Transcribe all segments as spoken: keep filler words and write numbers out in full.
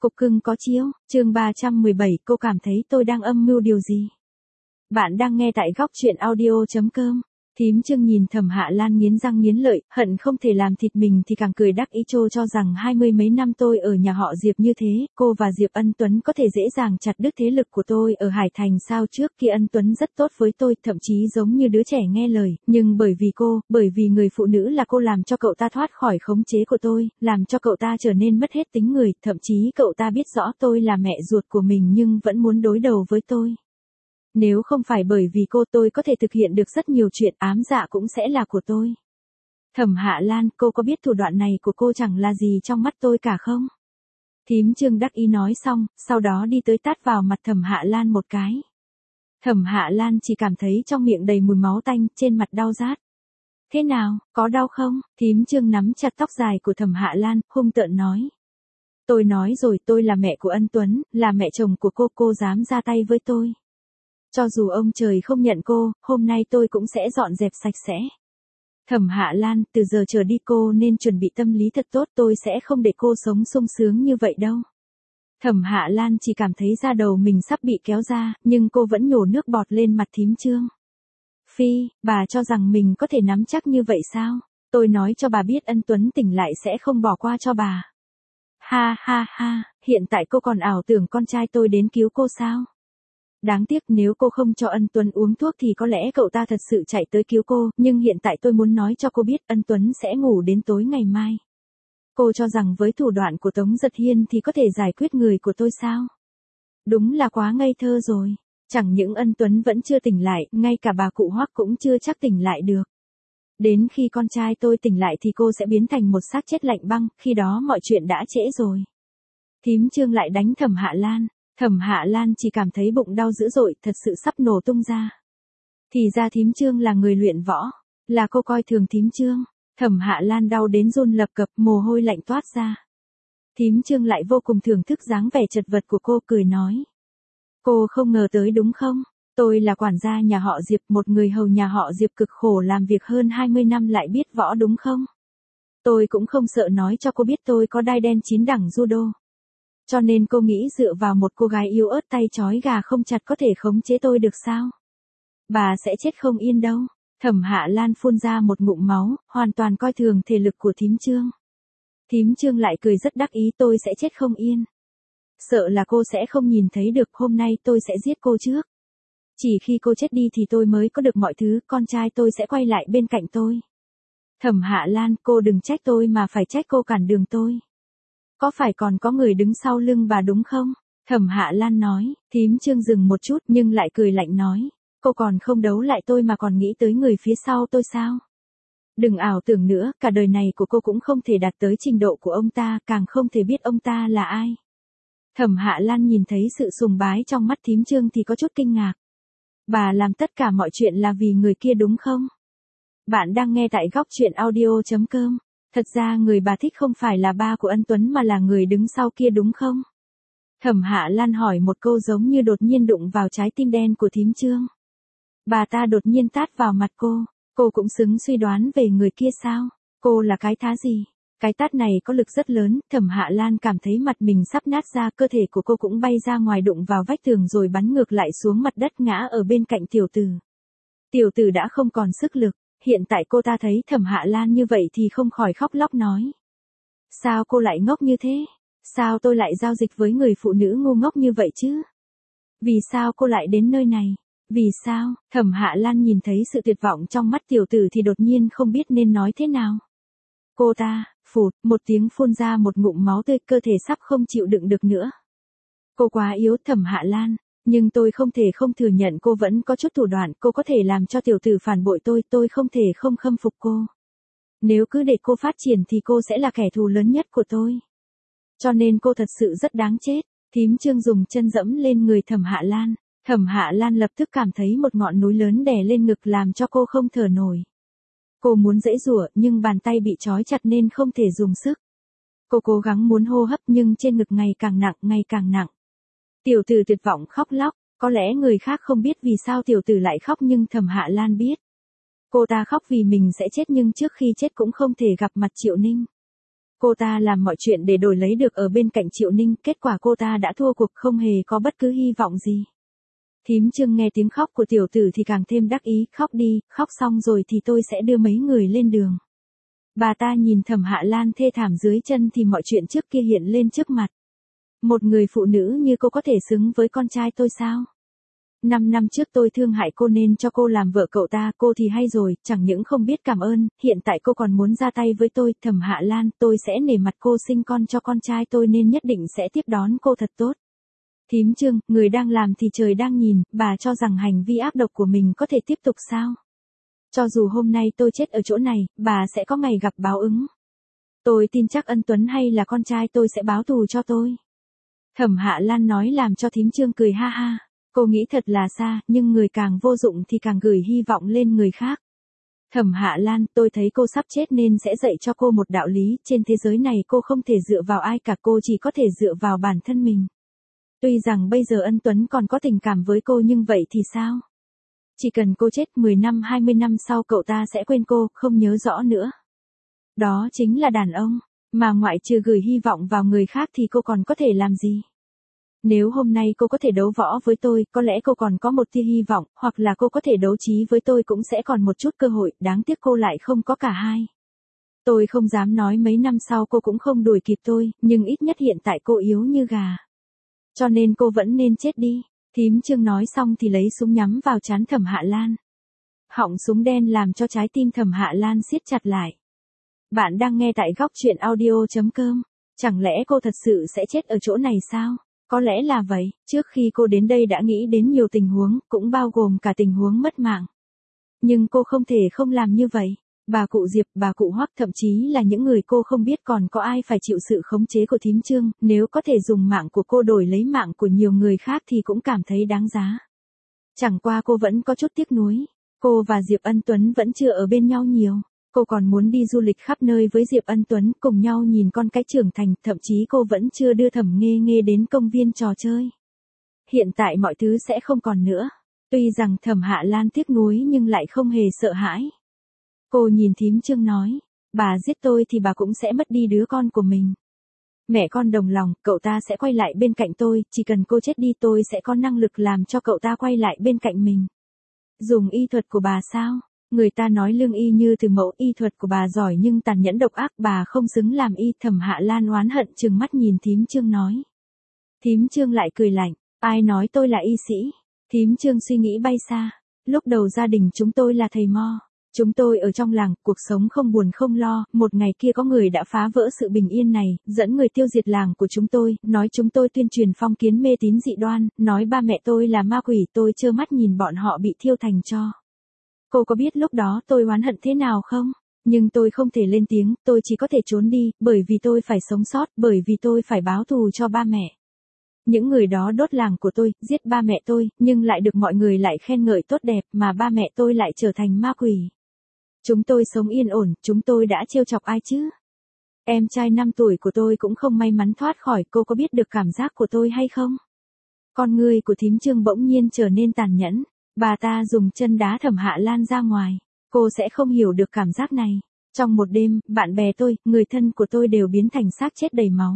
Cục cưng có chiếu, chương ba trăm mười bảy, cô cảm thấy tôi đang âm mưu điều gì? Bạn đang nghe tại góc truyện audio chấm com. Thím Trương nhìn Thẩm Hạ Lan nghiến răng nghiến lợi, hận không thể làm thịt mình thì càng cười đắc ý trô cho rằng hai mươi mấy năm tôi ở nhà họ Diệp như thế, cô và Diệp Ân Tuấn có thể dễ dàng chặt đứt thế lực của tôi ở Hải Thành sao? Trước kia Ân Tuấn rất tốt với tôi, thậm chí giống như đứa trẻ nghe lời, nhưng bởi vì cô, bởi vì người phụ nữ là cô làm cho cậu ta thoát khỏi khống chế của tôi, làm cho cậu ta trở nên mất hết tính người, thậm chí cậu ta biết rõ tôi là mẹ ruột của mình nhưng vẫn muốn đối đầu với tôi. Nếu không phải bởi vì cô, tôi có thể thực hiện được rất nhiều chuyện, ám dạ cũng sẽ là của tôi. Thẩm Hạ Lan, cô có biết thủ đoạn này của cô chẳng là gì trong mắt tôi cả không? Thím Trương đắc ý nói xong, sau đó đi tới tát vào mặt Thẩm Hạ Lan một cái. Thẩm Hạ Lan chỉ cảm thấy trong miệng đầy mùi máu tanh, trên mặt đau rát. Thế nào, có đau không? Thím Trương nắm chặt tóc dài của Thẩm Hạ Lan, hung tợn nói. Tôi nói rồi, tôi là mẹ của Ân Tuấn, là mẹ chồng của cô, cô dám ra tay với tôi. Cho dù ông trời không nhận cô, hôm nay tôi cũng sẽ dọn dẹp sạch sẽ. Thẩm Hạ Lan, từ giờ trở đi cô nên chuẩn bị tâm lý thật tốt, tôi sẽ không để cô sống sung sướng như vậy đâu. Thẩm Hạ Lan chỉ cảm thấy da đầu mình sắp bị kéo ra, nhưng cô vẫn nhổ nước bọt lên mặt thím Trương. Phi, bà cho rằng mình có thể nắm chắc như vậy sao? Tôi nói cho bà biết Ân Tuấn tỉnh lại sẽ không bỏ qua cho bà. Ha ha ha, hiện tại cô còn ảo tưởng con trai tôi đến cứu cô sao? Đáng tiếc nếu cô không cho Ân Tuấn uống thuốc thì có lẽ cậu ta thật sự chạy tới cứu cô, nhưng hiện tại tôi muốn nói cho cô biết Ân Tuấn sẽ ngủ đến tối ngày mai. Cô cho rằng với thủ đoạn của Tống Giật Hiên thì có thể giải quyết người của tôi sao? Đúng là quá ngây thơ rồi, chẳng những Ân Tuấn vẫn chưa tỉnh lại, ngay cả bà cụ Hoắc cũng chưa chắc tỉnh lại được. Đến khi con trai tôi tỉnh lại thì cô sẽ biến thành một xác chết lạnh băng, khi đó mọi chuyện đã trễ rồi. Thím Trương lại đánh Thẩm Hạ Lan. Thẩm Hạ Lan chỉ cảm thấy bụng đau dữ dội, thật sự sắp nổ tung ra. Thì ra thím Trương là người luyện võ, là cô coi thường thím Trương. Thẩm Hạ Lan đau đến run lập cập, mồ hôi lạnh toát ra. Thím Trương lại vô cùng thưởng thức dáng vẻ chật vật của cô, cười nói. Cô không ngờ tới đúng không? Tôi là quản gia nhà họ Diệp, một người hầu nhà họ Diệp cực khổ làm việc hơn hai mươi năm lại biết võ đúng không? Tôi cũng không sợ nói cho cô biết tôi có đai đen chín đẳng judo. Cho nên cô nghĩ dựa vào một cô gái yếu ớt tay trói gà không chặt có thể khống chế tôi được sao? Bà sẽ chết không yên đâu. Thẩm Hạ Lan phun ra một ngụm máu, hoàn toàn coi thường thể lực của thím Trương. Thím Trương lại cười rất đắc ý, tôi sẽ chết không yên. Sợ là cô sẽ không nhìn thấy được, hôm nay tôi sẽ giết cô trước. Chỉ khi cô chết đi thì tôi mới có được mọi thứ, con trai tôi sẽ quay lại bên cạnh tôi. Thẩm Hạ Lan, cô đừng trách tôi mà phải trách cô cản đường tôi. Có phải còn có người đứng sau lưng bà đúng không? Thẩm Hạ Lan nói. Thím Trương dừng một chút nhưng lại cười lạnh nói. Cô còn không đấu lại tôi mà còn nghĩ tới người phía sau tôi sao? Đừng ảo tưởng nữa, cả đời này của cô cũng không thể đạt tới trình độ của ông ta, càng không thể biết ông ta là ai. Thẩm Hạ Lan nhìn thấy sự sùng bái trong mắt thím Trương thì có chút kinh ngạc. Bà làm tất cả mọi chuyện là vì người kia đúng không? Bạn đang nghe tại góc truyện audio chấm com. Thật ra người bà thích không phải là ba của Ân Tuấn mà là người đứng sau kia đúng không? Thẩm Hạ Lan hỏi một câu giống như đột nhiên đụng vào trái tim đen của thím Trương. Bà ta đột nhiên tát vào mặt cô, cô cũng xứng suy đoán về người kia sao? Cô là cái thá gì? Cái tát này có lực rất lớn, Thẩm Hạ Lan cảm thấy mặt mình sắp nát ra, cơ thể của cô cũng bay ra ngoài đụng vào vách tường rồi bắn ngược lại xuống mặt đất ngã ở bên cạnh tiểu tử. Tiểu tử đã không còn sức lực. Hiện tại cô ta thấy Thẩm Hạ Lan như vậy thì không khỏi khóc lóc nói. Sao cô lại ngốc như thế? Sao tôi lại giao dịch với người phụ nữ ngu ngốc như vậy chứ? Vì sao cô lại đến nơi này? Vì sao? Thẩm Hạ Lan nhìn thấy sự tuyệt vọng trong mắt tiểu tử thì đột nhiên không biết nên nói thế nào. Cô ta, phụt, một tiếng phun ra một ngụm máu tươi, cơ thể sắp không chịu đựng được nữa. Cô quá yếu, Thẩm Hạ Lan. Nhưng tôi không thể không thừa nhận cô vẫn có chút thủ đoạn, cô có thể làm cho tiểu tử phản bội tôi, tôi không thể không khâm phục cô. Nếu cứ để cô phát triển thì cô sẽ là kẻ thù lớn nhất của tôi. Cho nên cô thật sự rất đáng chết. Thím Trương dùng chân dẫm lên người Thẩm Hạ Lan. Thẩm Hạ Lan lập tức cảm thấy một ngọn núi lớn đè lên ngực làm cho cô không thở nổi. Cô muốn giãy giụa nhưng bàn tay bị trói chặt nên không thể dùng sức. Cô cố gắng muốn hô hấp nhưng trên ngực ngày càng nặng, ngày càng nặng. Tiểu tử tuyệt vọng khóc lóc, có lẽ người khác không biết vì sao tiểu tử lại khóc nhưng Thẩm Hạ Lan biết. Cô ta khóc vì mình sẽ chết nhưng trước khi chết cũng không thể gặp mặt Triệu Ninh. Cô ta làm mọi chuyện để đổi lấy được ở bên cạnh Triệu Ninh, kết quả cô ta đã thua cuộc, không hề có bất cứ hy vọng gì. Thím Trương nghe tiếng khóc của tiểu tử thì càng thêm đắc ý, khóc đi, khóc xong rồi thì tôi sẽ đưa mấy người lên đường. Bà ta nhìn Thẩm Hạ Lan thê thảm dưới chân thì mọi chuyện trước kia hiện lên trước mặt. Một người phụ nữ như cô có thể xứng với con trai tôi sao? Năm năm trước tôi thương hại cô nên cho cô làm vợ cậu ta, cô thì hay rồi, chẳng những không biết cảm ơn, hiện tại cô còn muốn ra tay với tôi, Thẩm Hạ Lan, tôi sẽ nể mặt cô sinh con cho con trai tôi nên nhất định sẽ tiếp đón cô thật tốt. Thím Trương, người đang làm thì trời đang nhìn, bà cho rằng hành vi ác độc của mình có thể tiếp tục sao? Cho dù hôm nay tôi chết ở chỗ này, bà sẽ có ngày gặp báo ứng. Tôi tin chắc Ân Tuấn hay là con trai tôi sẽ báo thù cho tôi. Thẩm Hạ Lan nói làm cho thím Trương cười ha ha. Cô nghĩ thật là xa, nhưng người càng vô dụng thì càng gửi hy vọng lên người khác. Thẩm Hạ Lan, tôi thấy cô sắp chết nên sẽ dạy cho cô một đạo lý, trên thế giới này cô không thể dựa vào ai cả, cô chỉ có thể dựa vào bản thân mình. Tuy rằng bây giờ Ân Tuấn còn có tình cảm với cô nhưng vậy thì sao? Chỉ cần cô chết mười năm hai mươi năm sau cậu ta sẽ quên cô, không nhớ rõ nữa. Đó chính là đàn ông, mà ngoại trừ gửi hy vọng vào người khác thì cô còn có thể làm gì? Nếu hôm nay cô có thể đấu võ với tôi, có lẽ cô còn có một tia hy vọng, hoặc là cô có thể đấu trí với tôi cũng sẽ còn một chút cơ hội, đáng tiếc cô lại không có cả hai. Tôi không dám nói mấy năm sau cô cũng không đuổi kịp tôi, nhưng ít nhất hiện tại cô yếu như gà. Cho nên cô vẫn nên chết đi. Thím Trương nói xong thì lấy súng nhắm vào trán Thẩm Hạ Lan. Họng súng đen làm cho trái tim Thẩm Hạ Lan siết chặt lại. Bạn đang nghe tại góc truyện audio chấm com. Chẳng lẽ cô thật sự sẽ chết ở chỗ này sao? Có lẽ là vậy, trước khi cô đến đây đã nghĩ đến nhiều tình huống, cũng bao gồm cả tình huống mất mạng. Nhưng cô không thể không làm như vậy. Bà cụ Diệp, bà cụ Hoắc, thậm chí là những người cô không biết còn có ai phải chịu sự khống chế của thím Trương, nếu có thể dùng mạng của cô đổi lấy mạng của nhiều người khác thì cũng cảm thấy đáng giá. Chẳng qua cô vẫn có chút tiếc nuối. Cô và Diệp Ân Tuấn vẫn chưa ở bên nhau nhiều. Cô còn muốn đi du lịch khắp nơi với Diệp Ân Tuấn, cùng nhau nhìn con cái trưởng thành, thậm chí cô vẫn chưa đưa Thẩm Nghê Nghê đến công viên trò chơi. Hiện tại mọi thứ sẽ không còn nữa. Tuy rằng Thẩm Hạ Lan tiếc nuối nhưng lại không hề sợ hãi. Cô nhìn thím Trương nói, bà giết tôi thì bà cũng sẽ mất đi đứa con của mình. Mẹ con đồng lòng, cậu ta sẽ quay lại bên cạnh tôi, chỉ cần cô chết đi tôi sẽ có năng lực làm cho cậu ta quay lại bên cạnh mình. Dùng y thuật của bà sao? Người ta nói lương y như từ mẫu, y thuật của bà giỏi nhưng tàn nhẫn độc ác, bà không xứng làm y. Thẩm Hạ Lan oán hận trừng mắt nhìn thím Trương nói. Thím Trương lại cười lạnh, ai nói tôi là y sĩ? Thím Trương suy nghĩ bay xa, lúc đầu gia đình chúng tôi là thầy mo. Chúng tôi ở trong làng, cuộc sống không buồn không lo, một ngày kia có người đã phá vỡ sự bình yên này, dẫn người tiêu diệt làng của chúng tôi, nói chúng tôi tuyên truyền phong kiến mê tín dị đoan, nói ba mẹ tôi là ma quỷ, tôi trơ mắt nhìn bọn họ bị thiêu thành tro. Cô có biết lúc đó tôi oán hận thế nào không? Nhưng tôi không thể lên tiếng, tôi chỉ có thể trốn đi, bởi vì tôi phải sống sót, bởi vì tôi phải báo thù cho ba mẹ. Những người đó đốt làng của tôi, giết ba mẹ tôi, nhưng lại được mọi người lại khen ngợi tốt đẹp, mà ba mẹ tôi lại trở thành ma quỷ. Chúng tôi sống yên ổn, chúng tôi đã trêu chọc ai chứ? Em trai năm tuổi của tôi cũng không may mắn thoát khỏi, cô có biết được cảm giác của tôi hay không? Con người của thím Trương bỗng nhiên trở nên tàn nhẫn. Bà ta dùng chân đá Thẩm Hạ Lan ra ngoài. Cô sẽ không hiểu được cảm giác này. Trong một đêm, bạn bè tôi, người thân của tôi đều biến thành xác chết đầy máu.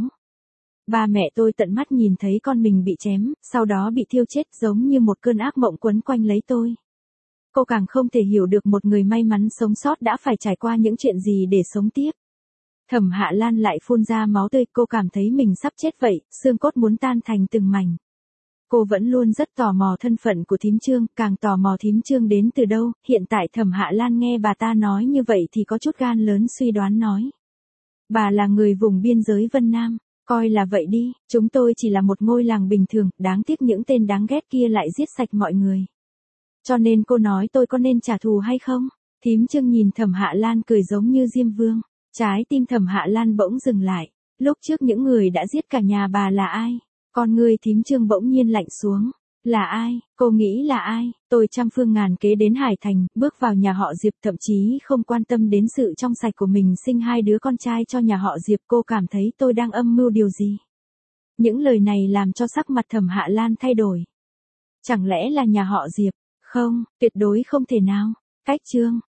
Ba mẹ tôi tận mắt nhìn thấy con mình bị chém, sau đó bị thiêu chết giống như một cơn ác mộng quấn quanh lấy tôi. Cô càng không thể hiểu được một người may mắn sống sót đã phải trải qua những chuyện gì để sống tiếp. Thẩm Hạ Lan lại phun ra máu tươi, cô cảm thấy mình sắp chết vậy, xương cốt muốn tan thành từng mảnh. Cô vẫn luôn rất tò mò thân phận của thím Trương, càng tò mò thím Trương đến từ đâu, hiện tại Thẩm Hạ Lan nghe bà ta nói như vậy thì có chút gan lớn suy đoán nói. Bà là người vùng biên giới Vân Nam, coi là vậy đi, chúng tôi chỉ là một ngôi làng bình thường, đáng tiếc những tên đáng ghét kia lại giết sạch mọi người. Cho nên cô nói tôi có nên trả thù hay không? Thím Trương nhìn Thẩm Hạ Lan cười giống như Diêm Vương, trái tim Thẩm Hạ Lan bỗng dừng lại, lúc trước những người đã giết cả nhà bà là ai? Con người thím Trương bỗng nhiên lạnh xuống. Là ai? Cô nghĩ là ai? Tôi trăm phương ngàn kế đến Hải Thành, bước vào nhà họ Diệp, thậm chí không quan tâm đến sự trong sạch của mình, sinh hai đứa con trai cho nhà họ Diệp. Cô cảm thấy tôi đang âm mưu điều gì? Những lời này làm cho sắc mặt Thẩm Hạ Lan thay đổi. Chẳng lẽ là nhà họ Diệp? Không, tuyệt đối không thể nào. Cách Trương,